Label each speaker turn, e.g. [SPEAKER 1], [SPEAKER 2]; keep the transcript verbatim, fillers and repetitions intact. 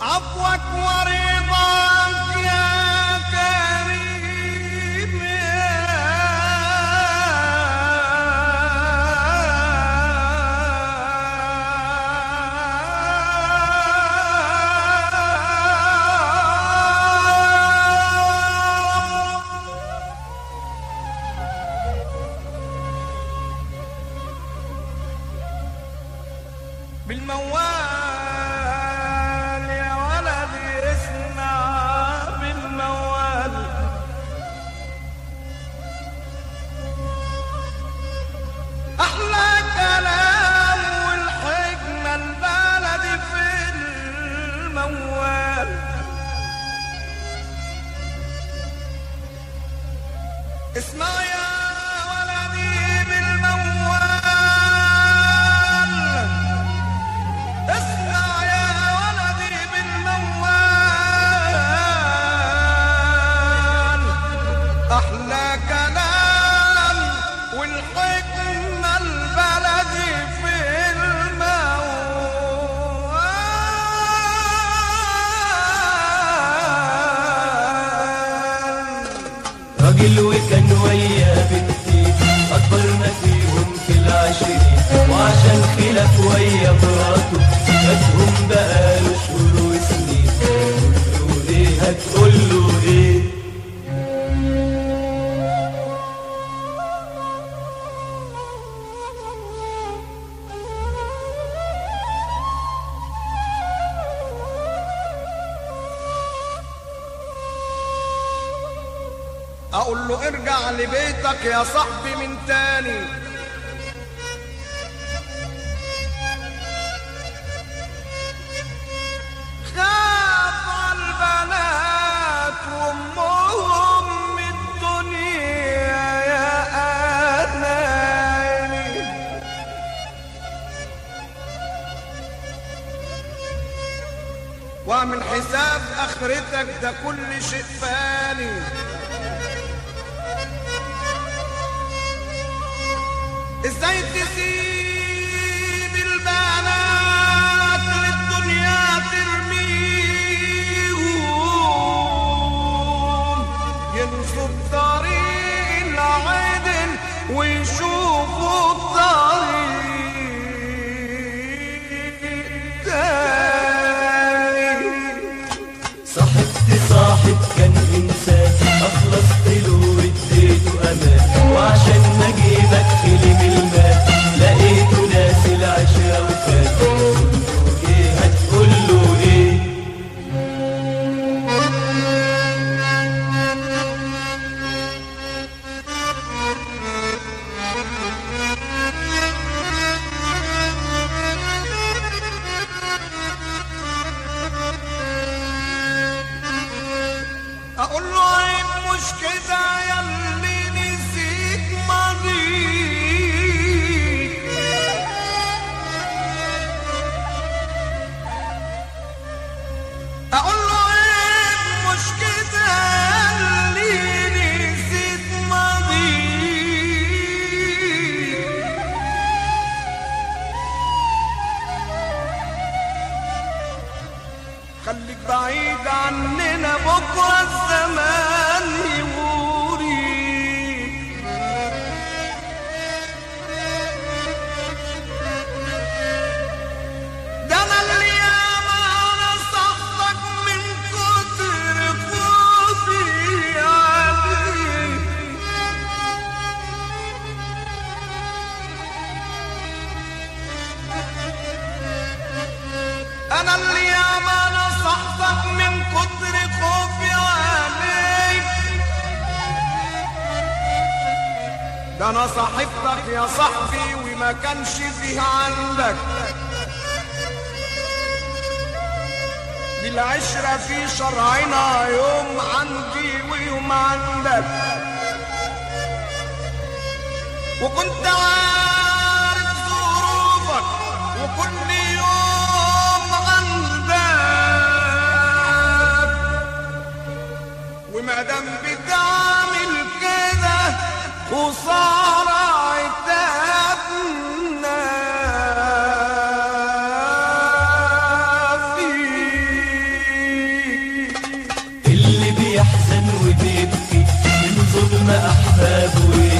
[SPEAKER 1] عفوك ورضاك يا كريم بالموال يا ولدي اسمع بالموال. أحلى كلام والحكمة البلدي في الموال. اسمع يا ولدي بالموال. اسمع يا ولدي بالموال. أحلى كلام والحكمة البلدي في الموال.
[SPEAKER 2] راجل وكان ويا بنتي أكبر ما فيهم في العشرين، وعشان خلاف ويا مراته فاتهم بقاله شهور وسنين. هتقوله ايه هتقوله ايه؟
[SPEAKER 1] أقول له ارجع لبيتك يا صاحبي من تاني. خاف على البنات وامهم من الدنيا يا أناني. واعمل حساب آخرتك ده كل شيء فاني. ازاي تسيب البنات للدنيا ترميهم، ينسوا الطريق العدل ويشوفوا الطريق تاني.
[SPEAKER 2] صاحبت صاحب كان إنسان أخلصت له واديته أمان، وعشان ما أجيبك كلم المال لقيته ناس العشرة وفات. هتقوله إيه هتقوله إيه؟
[SPEAKER 1] اقول له عيب مش كده يا اللي نسيت ماضيك. اقول له عيب مش كده يا اللي نسيت ماضيك. خليك بعيد عننا بكرة الزمان يوريك. ده أنا اللي ياما نصحتك من كتر خوفي عليك. أنا اللي ياما نصحتك من كتر خوفي عليك. ده انا صاحبتك يا صاحبي وما كانش فيه عندك. دي العشرة في شرعنا يوم عندي ويوم عندك. وكنت عارف ظروفك وكل يوم عندك. وما دام بتعمل كده وصار عتابنا فيك.
[SPEAKER 2] ظلم أحبابه